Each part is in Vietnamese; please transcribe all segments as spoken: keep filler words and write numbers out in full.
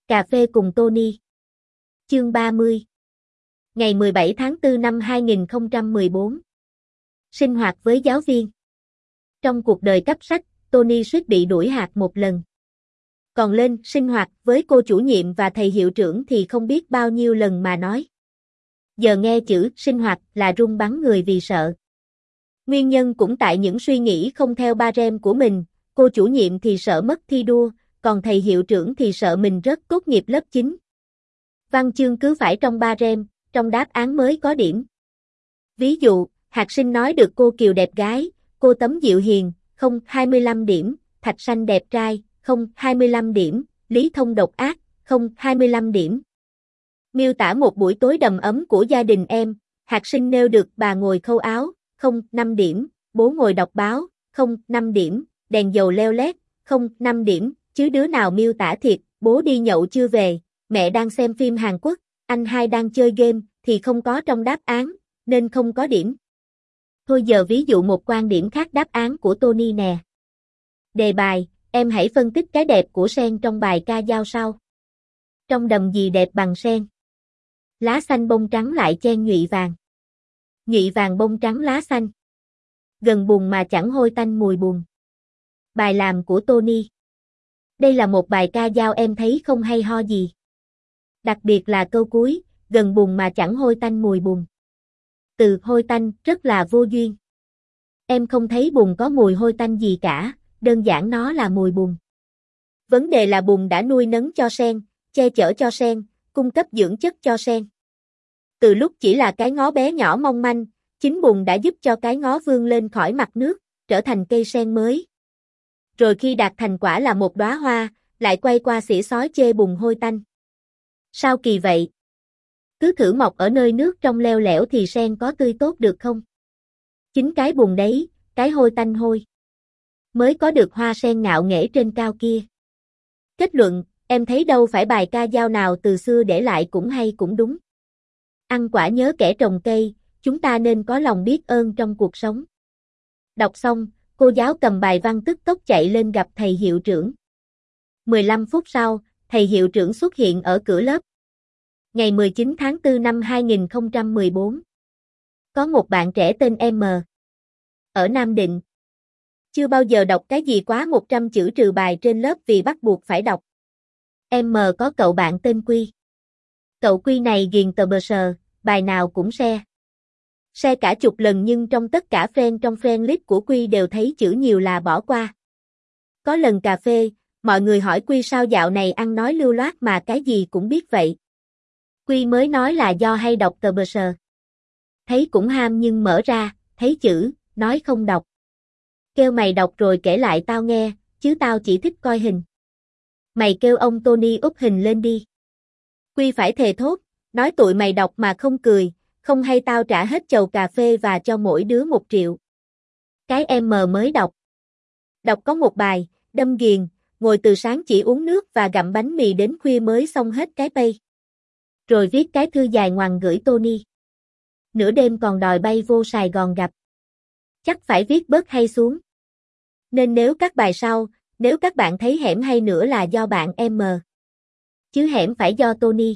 Cà phê cùng Tony. Chương ba mươi. Ngày mười bảy tháng tư năm hai nghìn không trăm mười bốn. Sinh hoạt với giáo viên. Trong cuộc đời cấp sách, Tony suýt bị đuổi hạt một lần. Còn lên sinh hoạt với cô chủ nhiệm và thầy hiệu trưởng thì không biết bao nhiêu lần mà nói. Giờ nghe chữ sinh hoạt là run bắn người vì sợ. Nguyên nhân cũng tại những suy nghĩ không theo ba rem của mình, cô chủ nhiệm thì sợ mất thi đua, còn thầy hiệu trưởng thì sợ mình rớt tốt nghiệp lớp chín. Văn chương cứ phải trong ba rem, trong đáp án mới có điểm. Ví dụ, Hạt Sinh nói được cô Kiều đẹp gái, cô Tấm dịu hiền, không hai mươi lăm điểm, Thạch Sanh đẹp trai, không hai mươi lăm điểm, Lý Thông độc ác, không hai mươi lăm điểm. Miêu tả một buổi tối đầm ấm của gia đình em, Hạt Sinh nêu được bà ngồi khâu áo, không năm điểm, bố ngồi đọc báo, không năm điểm, đèn dầu leo lét, không năm điểm, chứ đứa nào miêu tả thiệt, bố đi nhậu chưa về, mẹ đang xem phim Hàn Quốc, anh hai đang chơi game, thì không có trong đáp án, nên không có điểm. Thôi giờ ví dụ một quan điểm khác đáp án của Tony nè. Đề bài, em hãy phân tích cái đẹp của sen trong bài ca dao sau. Trong đầm gì đẹp bằng sen? Lá xanh bông trắng lại chen nhụy vàng. Nhụy vàng bông trắng lá xanh. Gần bùn mà chẳng hôi tanh mùi bùn. Bài làm của Tony. Đây là một bài ca dao em thấy không hay ho gì. Đặc biệt là câu cuối, gần bùn mà chẳng hôi tanh mùi bùn. Từ hôi tanh rất là vô duyên. Em không thấy bùn có mùi hôi tanh gì cả, đơn giản nó là mùi bùn. Vấn đề là bùn đã nuôi nấng cho sen, che chở cho sen, cung cấp dưỡng chất cho sen. Từ lúc chỉ là cái ngó bé nhỏ mong manh, chính bùn đã giúp cho cái ngó vươn lên khỏi mặt nước, trở thành cây sen mới. Rồi khi đạt thành quả là một đóa hoa, lại quay qua xỉ xói chê bùn hôi tanh. Sao kỳ vậy? Cứ thử mọc ở nơi nước trong leo lẻo thì sen có tươi tốt được không? Chính cái bùn đấy, cái hôi tanh hôi, mới có được hoa sen ngạo nghễ trên cao kia. Kết luận, em thấy đâu phải bài ca dao nào từ xưa để lại cũng hay cũng đúng. Ăn quả nhớ kẻ trồng cây, chúng ta nên có lòng biết ơn trong cuộc sống. Đọc xong, cô giáo cầm bài văn tức tốc chạy lên gặp thầy hiệu trưởng. mười lăm phút sau, thầy hiệu trưởng xuất hiện ở cửa lớp. Ngày mười chín tháng tư năm hai nghìn không trăm mười bốn. Có một bạn trẻ tên M. Ở Nam Định. Chưa bao giờ đọc cái gì quá một trăm chữ trừ bài trên lớp vì bắt buộc phải đọc. M có cậu bạn tên Quy. Cậu Quy này ghiền tờ bờ sờ, bài nào cũng share. Share cả chục lần nhưng trong tất cả friend trong friend list của Quy đều thấy chữ nhiều là bỏ qua. Có lần cà phê, mọi người hỏi Quy sao dạo này ăn nói lưu loát mà cái gì cũng biết vậy. Quy mới nói là do hay đọc tờ bờ sờ. Thấy cũng ham nhưng mở ra, thấy chữ, nói không đọc. Kêu mày đọc rồi kể lại tao nghe, chứ tao chỉ thích coi hình. Mày kêu ông Tony úp hình lên đi. Quy phải thề thốt, nói tụi mày đọc mà không cười, không hay tao trả hết chầu cà phê và cho mỗi đứa một triệu. Cái em mới đọc. Đọc có một bài, đâm ghiền, ngồi từ sáng chỉ uống nước và gặm bánh mì đến khuya mới xong hết cái pay. Rồi viết cái thư dài ngoằng gửi Tony. Nửa đêm còn đòi bay vô Sài Gòn gặp. Chắc phải viết bớt hay xuống. Nên nếu các bài sau, nếu các bạn thấy hẻm hay nữa là do bạn M. Chứ hẻm phải do Tony.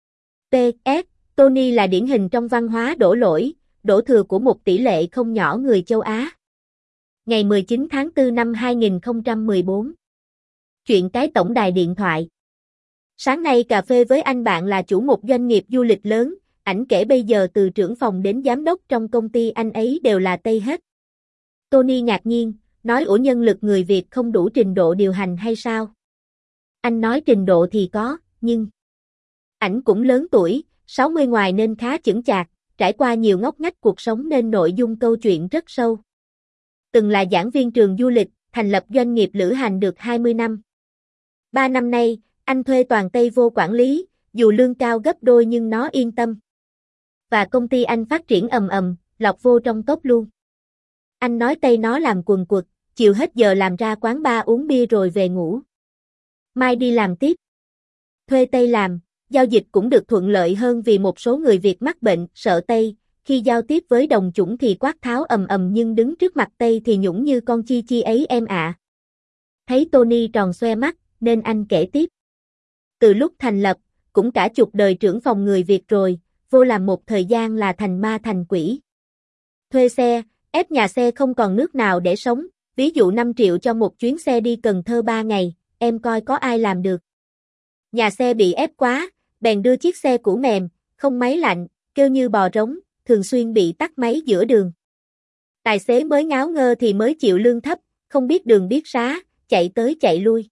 pê ét. Tony là điển hình trong văn hóa đổ lỗi, đổ thừa của một tỷ lệ không nhỏ người châu Á. Ngày mười chín tháng tư năm hai nghìn không trăm mười bốn. Chuyện cái tổng đài điện thoại. Sáng nay cà phê với anh bạn là chủ một doanh nghiệp du lịch lớn, ảnh kể bây giờ từ trưởng phòng đến giám đốc trong công ty anh ấy đều là Tây hết. Tony ngạc nhiên, nói ủa nhân lực người Việt không đủ trình độ điều hành hay sao? Anh nói trình độ thì có, nhưng ảnh cũng lớn tuổi, sáu mươi ngoài nên khá chững chạc, trải qua nhiều ngóc ngách cuộc sống nên nội dung câu chuyện rất sâu. Từng là giảng viên trường du lịch, thành lập doanh nghiệp lữ hành được hai mươi năm. Ba năm nay, anh thuê toàn Tây vô quản lý, dù lương cao gấp đôi nhưng nó yên tâm. Và công ty anh phát triển ầm ầm, lọc vô trong top luôn. Anh nói Tây nó làm quần quật, chiều hết giờ làm ra quán bar uống bia rồi về ngủ. Mai đi làm tiếp. Thuê Tây làm, giao dịch cũng được thuận lợi hơn vì một số người Việt mắc bệnh, sợ Tây, khi giao tiếp với đồng chủng thì quát tháo ầm ầm nhưng đứng trước mặt Tây thì nhũng như con chi chi ấy em ạ. À. Thấy Tony tròn xoe mắt, nên anh kể tiếp. Từ lúc thành lập, cũng cả chục đời trưởng phòng người Việt rồi, vô làm một thời gian là thành ma thành quỷ. Thuê xe, ép nhà xe không còn nước nào để sống, ví dụ năm triệu cho một chuyến xe đi Cần Thơ ba ngày, em coi có ai làm được. Nhà xe bị ép quá, bèn đưa chiếc xe cũ mềm, không máy lạnh, kêu như bò rống, thường xuyên bị tắt máy giữa đường. Tài xế mới ngáo ngơ thì mới chịu lương thấp, không biết đường biết xá, chạy tới chạy lui.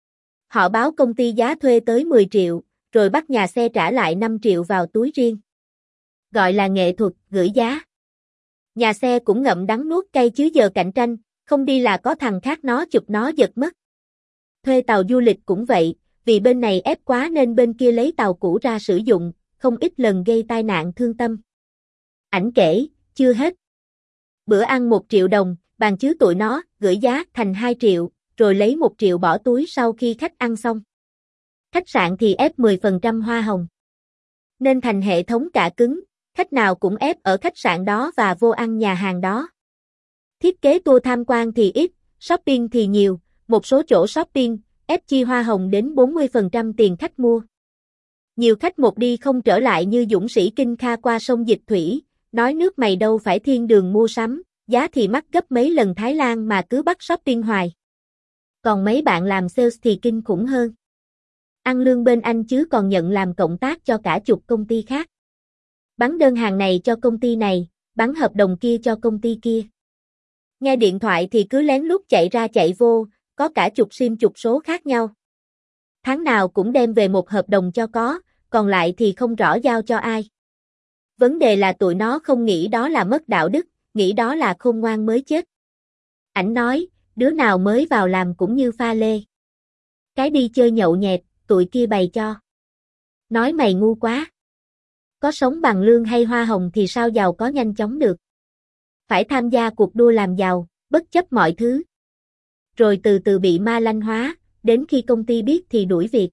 Họ báo công ty giá thuê tới mười triệu, rồi bắt nhà xe trả lại năm triệu vào túi riêng. Gọi là nghệ thuật, gửi giá. Nhà xe cũng ngậm đắng nuốt cay chứ giờ cạnh tranh, không đi là có thằng khác nó chụp nó giật mất. Thuê tàu du lịch cũng vậy, vì bên này ép quá nên bên kia lấy tàu cũ ra sử dụng, không ít lần gây tai nạn thương tâm. Ảnh kể, chưa hết. Bữa ăn một triệu đồng, bàn chứ tụi nó, gửi giá thành hai triệu, rồi lấy một triệu bỏ túi sau khi khách ăn xong. Khách sạn thì ép mười phần trăm hoa hồng. Nên thành hệ thống cả cứng, khách nào cũng ép ở khách sạn đó và vô ăn nhà hàng đó. Thiết kế tour tham quan thì ít, shopping thì nhiều, một số chỗ shopping, ép chi hoa hồng đến bốn mươi phần trăm tiền khách mua. Nhiều khách một đi không trở lại như dũng sĩ Kinh Kha qua sông Dịch Thủy, nói nước mày đâu phải thiên đường mua sắm, giá thì mắc gấp mấy lần Thái Lan mà cứ bắt shopping hoài. Còn mấy bạn làm sales thì kinh khủng hơn. Ăn lương bên Anh chứ còn nhận làm cộng tác cho cả chục công ty khác. Bắn đơn hàng này cho công ty này, bắn hợp đồng kia cho công ty kia. Nghe điện thoại thì cứ lén lút chạy ra chạy vô, có cả chục sim chục số khác nhau. Tháng nào cũng đem về một hợp đồng cho có, còn lại thì không rõ giao cho ai. Vấn đề là tụi nó không nghĩ đó là mất đạo đức, nghĩ đó là khôn ngoan mới chết. Ảnh nói, đứa nào mới vào làm cũng như pha lê. Cái đi chơi nhậu nhẹt, tụi kia bày cho. Nói mày ngu quá. Có sống bằng lương hay hoa hồng thì sao giàu có nhanh chóng được. Phải tham gia cuộc đua làm giàu, bất chấp mọi thứ. Rồi từ từ bị ma lanh hóa, đến khi công ty biết thì đuổi việc.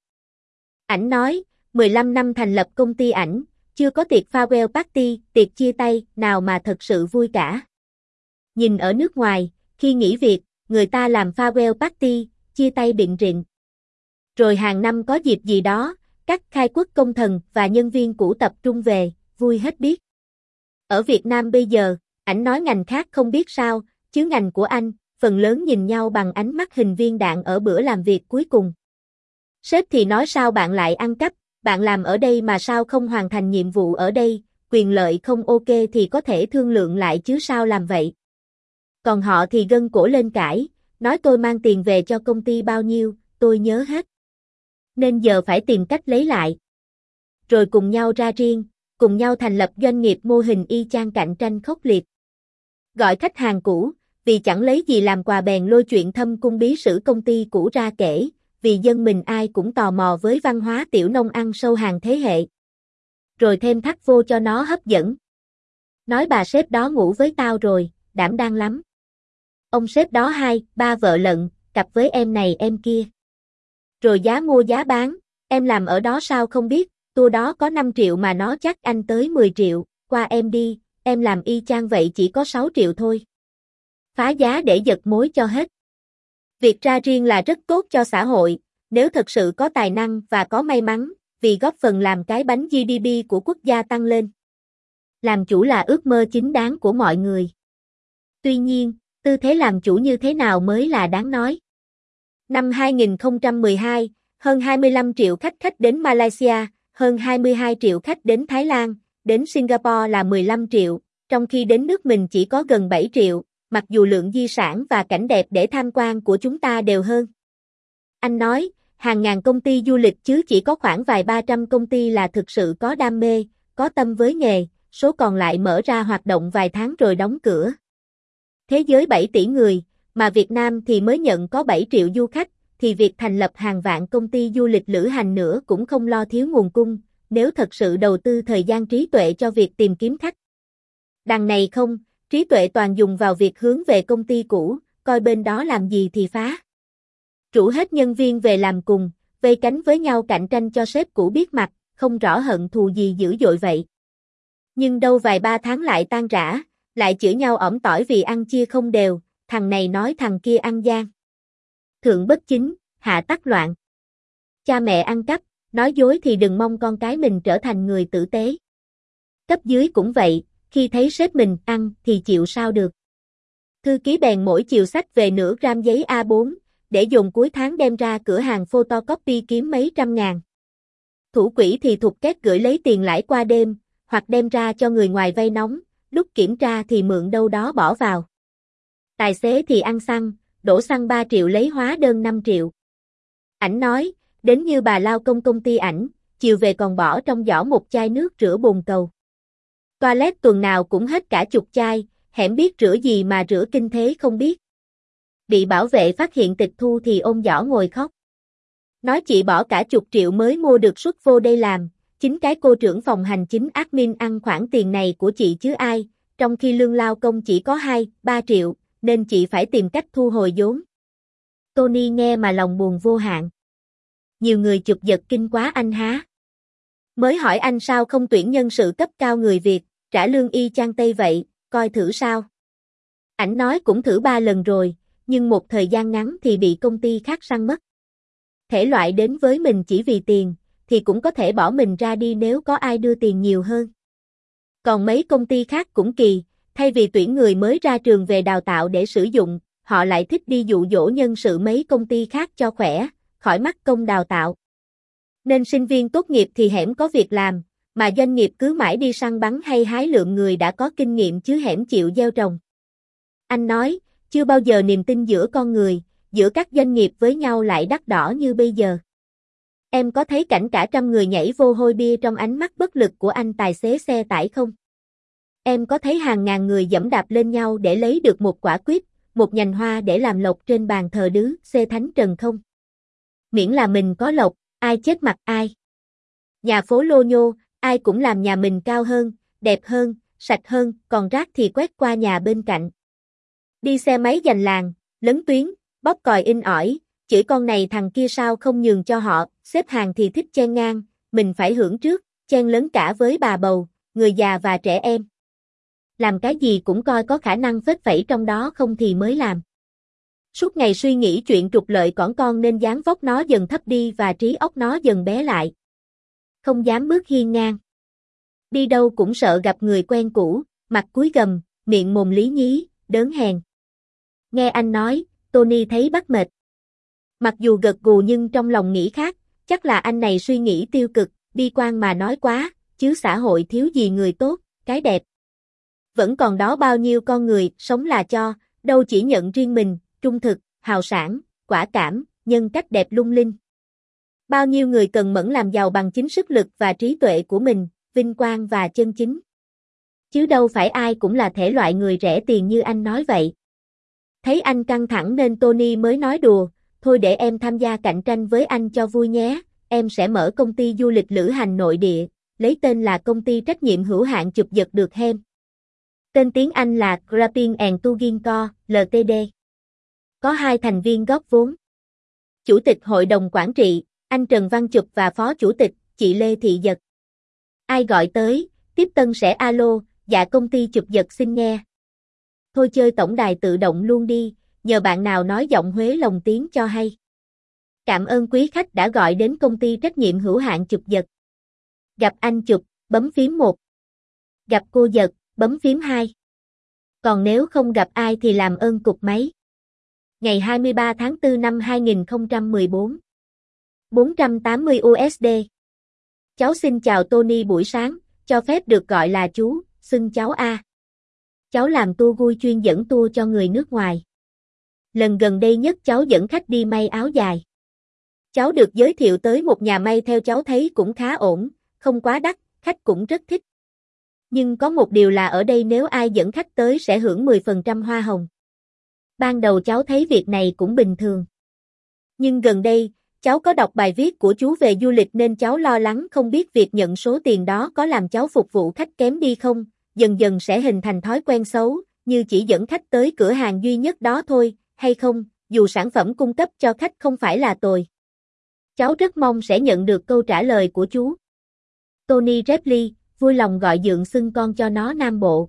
Ảnh nói, mười lăm năm thành lập công ty ảnh, chưa có tiệc farewell party, tiệc chia tay, nào mà thật sự vui cả. Nhìn ở nước ngoài, khi nghỉ việc, người ta làm farewell party, chia tay biện rịn. Rồi hàng năm có dịp gì đó, các khai quốc công thần và nhân viên cũ tập trung về, vui hết biết. Ở Việt Nam bây giờ, ảnh nói ngành khác không biết sao, chứ ngành của anh, phần lớn nhìn nhau bằng ánh mắt hình viên đạn ở bữa làm việc cuối cùng. Sếp thì nói sao bạn lại ăn cắp, bạn làm ở đây mà sao không hoàn thành nhiệm vụ ở đây, quyền lợi không ok thì có thể thương lượng lại chứ sao làm vậy. Còn họ thì gân cổ lên cãi, nói tôi mang tiền về cho công ty bao nhiêu, tôi nhớ hết. Nên giờ phải tìm cách lấy lại. Rồi cùng nhau ra riêng, cùng nhau thành lập doanh nghiệp mô hình y chang cạnh tranh khốc liệt. Gọi khách hàng cũ, vì chẳng lấy gì làm quà bèn lôi chuyện thâm cung bí sử công ty cũ ra kể, vì dân mình ai cũng tò mò với văn hóa tiểu nông ăn sâu hàng thế hệ. Rồi thêm thắt vô cho nó hấp dẫn. Nói bà sếp đó ngủ với tao rồi, đảm đang lắm. Ông sếp đó hai, ba vợ lận, cặp với em này em kia. Rồi giá mua giá bán, em làm ở đó sao không biết, tour đó có năm triệu mà nó chắc anh tới mười triệu, qua em đi, em làm y chang vậy chỉ có sáu triệu thôi. Phá giá để giật mối cho hết. Việc ra riêng là rất tốt cho xã hội, nếu thật sự có tài năng và có may mắn, vì góp phần làm cái bánh giê đê pê của quốc gia tăng lên. Làm chủ là ước mơ chính đáng của mọi người. Tuy nhiên, tư thế làm chủ như thế nào mới là đáng nói. Năm hai nghìn không trăm mười hai, hơn hai mươi lăm triệu khách khách đến Malaysia, hơn hai mươi hai triệu khách đến Thái Lan, đến Singapore là mười lăm triệu, trong khi đến nước mình chỉ có gần bảy triệu, mặc dù lượng di sản và cảnh đẹp để tham quan của chúng ta đều hơn. Anh nói, hàng ngàn công ty du lịch chứ chỉ có khoảng vài ba trăm công ty là thực sự có đam mê, có tâm với nghề, số còn lại mở ra hoạt động vài tháng rồi đóng cửa. Thế giới bảy tỷ người, mà Việt Nam thì mới nhận có bảy triệu du khách, thì việc thành lập hàng vạn công ty du lịch lữ hành nữa cũng không lo thiếu nguồn cung, nếu thật sự đầu tư thời gian trí tuệ cho việc tìm kiếm khách. Đằng này không, trí tuệ toàn dùng vào việc hướng về công ty cũ, coi bên đó làm gì thì phá. Rủ hết nhân viên về làm cùng, vây cánh với nhau cạnh tranh cho sếp cũ biết mặt, không rõ hận thù gì dữ dội vậy. Nhưng đâu vài ba tháng lại tan rã, lại chửi nhau ỏm tỏi vì ăn chia không đều, thằng này nói thằng kia ăn gian. Thượng bất chính, hạ tắc loạn. Cha mẹ ăn cắp, Nói dối thì đừng mong con cái mình trở thành người tử tế. Cấp dưới cũng vậy, khi thấy sếp mình ăn thì chịu sao được. Thư ký bèn mỗi chiều xách về nửa gram giấy A bốn, để dùng cuối tháng đem ra cửa hàng photocopy kiếm mấy trăm ngàn. Thủ quỹ thì thục két gửi lấy tiền lãi qua đêm, hoặc đem ra cho người ngoài vay nóng, lúc kiểm tra thì mượn đâu đó bỏ vào. Tài xế thì ăn xăng, đổ xăng ba triệu lấy hóa đơn năm triệu. Ảnh nói, đến như bà lao công công ty ảnh, chiều về còn bỏ trong giỏ một chai nước rửa bồn cầu. Toilet tuần nào cũng hết cả chục chai, hẻm biết rửa gì mà rửa kinh thế không biết. Bị bảo vệ phát hiện tịch thu thì ôm giỏ ngồi khóc. Nói chị bỏ cả chục triệu mới mua được suất vô đây làm, chính cái cô trưởng phòng hành chính admin ăn khoản tiền này của chị chứ ai, trong khi lương lao công chỉ có hai, ba triệu, nên chị phải tìm cách thu hồi vốn. Tony nghe mà lòng buồn vô hạn. Nhiều người chụp giật kinh quá anh há. Mới hỏi anh sao không tuyển nhân sự cấp cao người Việt, trả lương y chang Tây vậy, coi thử sao. Ảnh nói cũng thử ba lần rồi, nhưng một thời gian ngắn thì bị công ty khác săn mất. Thể loại đến với mình chỉ vì tiền, thì cũng có thể bỏ mình ra đi nếu có ai đưa tiền nhiều hơn. Còn mấy công ty khác cũng kỳ, thay vì tuyển người mới ra trường về đào tạo để sử dụng, họ lại thích đi dụ dỗ nhân sự mấy công ty khác cho khỏe, khỏi mắc công đào tạo. Nên sinh viên tốt nghiệp thì hẻm có việc làm, mà doanh nghiệp cứ mãi đi săn bắn hay hái lượm người đã có kinh nghiệm chứ hẻm chịu gieo trồng. Anh nói, chưa bao giờ niềm tin giữa con người, giữa các doanh nghiệp với nhau lại đắt đỏ như bây giờ. Em có thấy cảnh cả trăm người nhảy vô hôi bia trong ánh mắt bất lực của anh tài xế xe tải không? Em có thấy hàng ngàn người giẫm đạp lên nhau để lấy được một quả quýt, một nhành hoa để làm lộc trên bàn thờ đứ xê thánh trần không? Miễn là mình có lộc, ai chết mặt ai. Nhà phố lô nhô, ai cũng làm nhà mình cao hơn, đẹp hơn, sạch hơn, còn rác thì quét qua nhà bên cạnh. Đi xe máy giành làng, lấn tuyến, bóp còi in ỏi, chửi con này thằng kia sao không nhường cho họ, xếp hàng thì thích chen ngang, mình phải hưởng trước, chen lấn cả với bà bầu, người già và trẻ em. Làm cái gì cũng coi có khả năng phết phẩy trong đó không thì mới làm. Suốt ngày suy nghĩ chuyện trục lợi cỏn con nên dáng vóc nó dần thấp đi và trí óc nó dần bé lại. Không dám bước hiên ngang. Đi đâu cũng sợ gặp người quen cũ, mặt cúi gầm, miệng mồm lý nhí, đớn hèn. Nghe anh nói, Tony thấy bắt mệt. Mặc dù gật gù nhưng trong lòng nghĩ khác, chắc là anh này suy nghĩ tiêu cực, bi quan mà nói quá, chứ xã hội thiếu gì người tốt, cái đẹp. Vẫn còn đó bao nhiêu con người, sống là cho, đâu chỉ nhận riêng mình, trung thực, hào sảng, quả cảm, nhân cách đẹp lung linh. Bao nhiêu người cần mẫn làm giàu bằng chính sức lực và trí tuệ của mình, vinh quang và chân chính. Chứ đâu phải ai cũng là thể loại người rẻ tiền như anh nói vậy. Thấy anh căng thẳng nên Tony mới nói đùa, thôi để em tham gia cạnh tranh với anh cho vui nhé, em sẽ mở công ty du lịch lữ hành nội địa, lấy tên là công ty trách nhiệm hữu hạn chụp giật được hem. Tên tiếng Anh là Grapping and Tugging Co, lờ tê đê. Có hai thành viên góp vốn. Chủ tịch hội đồng quản trị, anh Trần Văn Chụp và phó chủ tịch, chị Lê Thị Giật. Ai gọi tới, tiếp tân sẽ alo, dạ công ty chụp giật xin nghe. Thôi chơi tổng đài tự động luôn đi, nhờ bạn nào nói giọng Huế lồng tiếng cho hay. Cảm ơn quý khách đã gọi đến công ty trách nhiệm hữu hạn chụp giật. Gặp anh Chụp, bấm phím một. Gặp cô Giật, bấm phím hai. Còn nếu không gặp ai thì làm ơn cục máy. Ngày hai mươi ba tháng tư năm hai nghìn không trăm mười bốn. bốn trăm tám mươi u ét đê. Cháu xin chào Tony buổi sáng, cho phép được gọi là chú, xưng cháu A. Cháu làm tour vui chuyên dẫn tour cho người nước ngoài. Lần gần đây nhất cháu dẫn khách đi may áo dài. Cháu được giới thiệu tới một nhà may theo cháu thấy cũng khá ổn, không quá đắt, khách cũng rất thích. Nhưng có một điều là ở đây nếu ai dẫn khách tới sẽ hưởng mười phần trăm hoa hồng. Ban đầu cháu thấy việc này cũng bình thường. Nhưng gần đây, cháu có đọc bài viết của chú về du lịch nên cháu lo lắng không biết việc nhận số tiền đó có làm cháu phục vụ khách kém đi không, dần dần sẽ hình thành thói quen xấu, như chỉ dẫn khách tới cửa hàng duy nhất đó thôi, hay không, dù sản phẩm cung cấp cho khách không phải là tồi. Cháu rất mong sẽ nhận được câu trả lời của chú. Tony Repley, vui lòng gọi dượng xưng con cho nó Nam Bộ.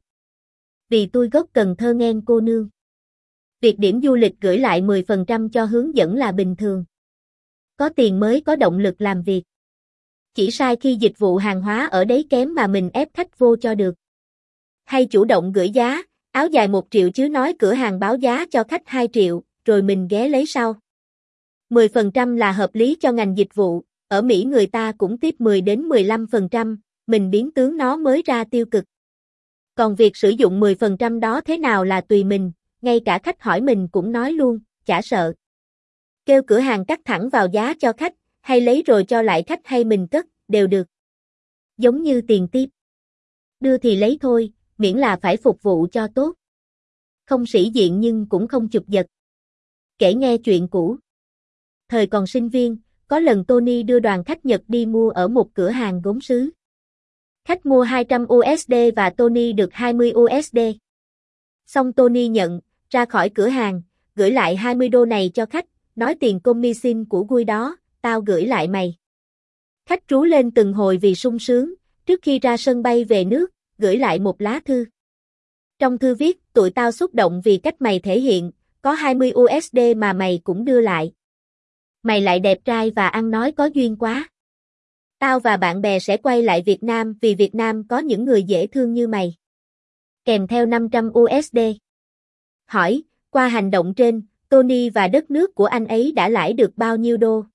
Vì tôi gốc Cần Thơ nghen cô nương. Việc điểm du lịch gửi lại mười phần trăm cho hướng dẫn là bình thường. Có tiền mới có động lực làm việc. Chỉ sai khi dịch vụ hàng hóa ở đấy kém mà mình ép khách vô cho được. Hay chủ động gửi giá, áo dài một triệu chứ nói cửa hàng báo giá cho khách hai triệu, rồi mình ghé lấy sau. mười phần trăm là hợp lý cho ngành dịch vụ, ở Mỹ người ta cũng tiếp mười đến mười lăm phần trăm, mình biến tướng nó mới ra tiêu cực. Còn việc sử dụng mười phần trăm đó thế nào là tùy mình, ngay cả khách hỏi mình cũng nói luôn, chả sợ. Kêu cửa hàng cắt thẳng vào giá cho khách, hay lấy rồi cho lại khách hay mình cất, đều được. Giống như tiền tiếp. Đưa thì lấy thôi, miễn là phải phục vụ cho tốt. Không sĩ diện nhưng cũng không chụp giật. Kể nghe chuyện cũ. Thời còn sinh viên, có lần Tony đưa đoàn khách Nhật đi mua ở một cửa hàng gốm sứ. Khách mua hai trăm đô la và Tony được hai mươi đô la. Xong Tony nhận, ra khỏi cửa hàng, gửi lại hai mươi đô này cho khách, nói tiền commission của vui đó, tao gửi lại mày. Khách trú lên từng hồi vì sung sướng, trước khi ra sân bay về nước, gửi lại một lá thư. Trong thư viết, tụi tao xúc động vì cách mày thể hiện, có hai mươi đô la mà mày cũng đưa lại. Mày lại đẹp trai và ăn nói có duyên quá. Tao và bạn bè sẽ quay lại Việt Nam vì Việt Nam có những người dễ thương như mày. Kèm theo năm trăm đô la. Hỏi, qua hành động trên, Tony và đất nước của anh ấy đã lãi được bao nhiêu đô?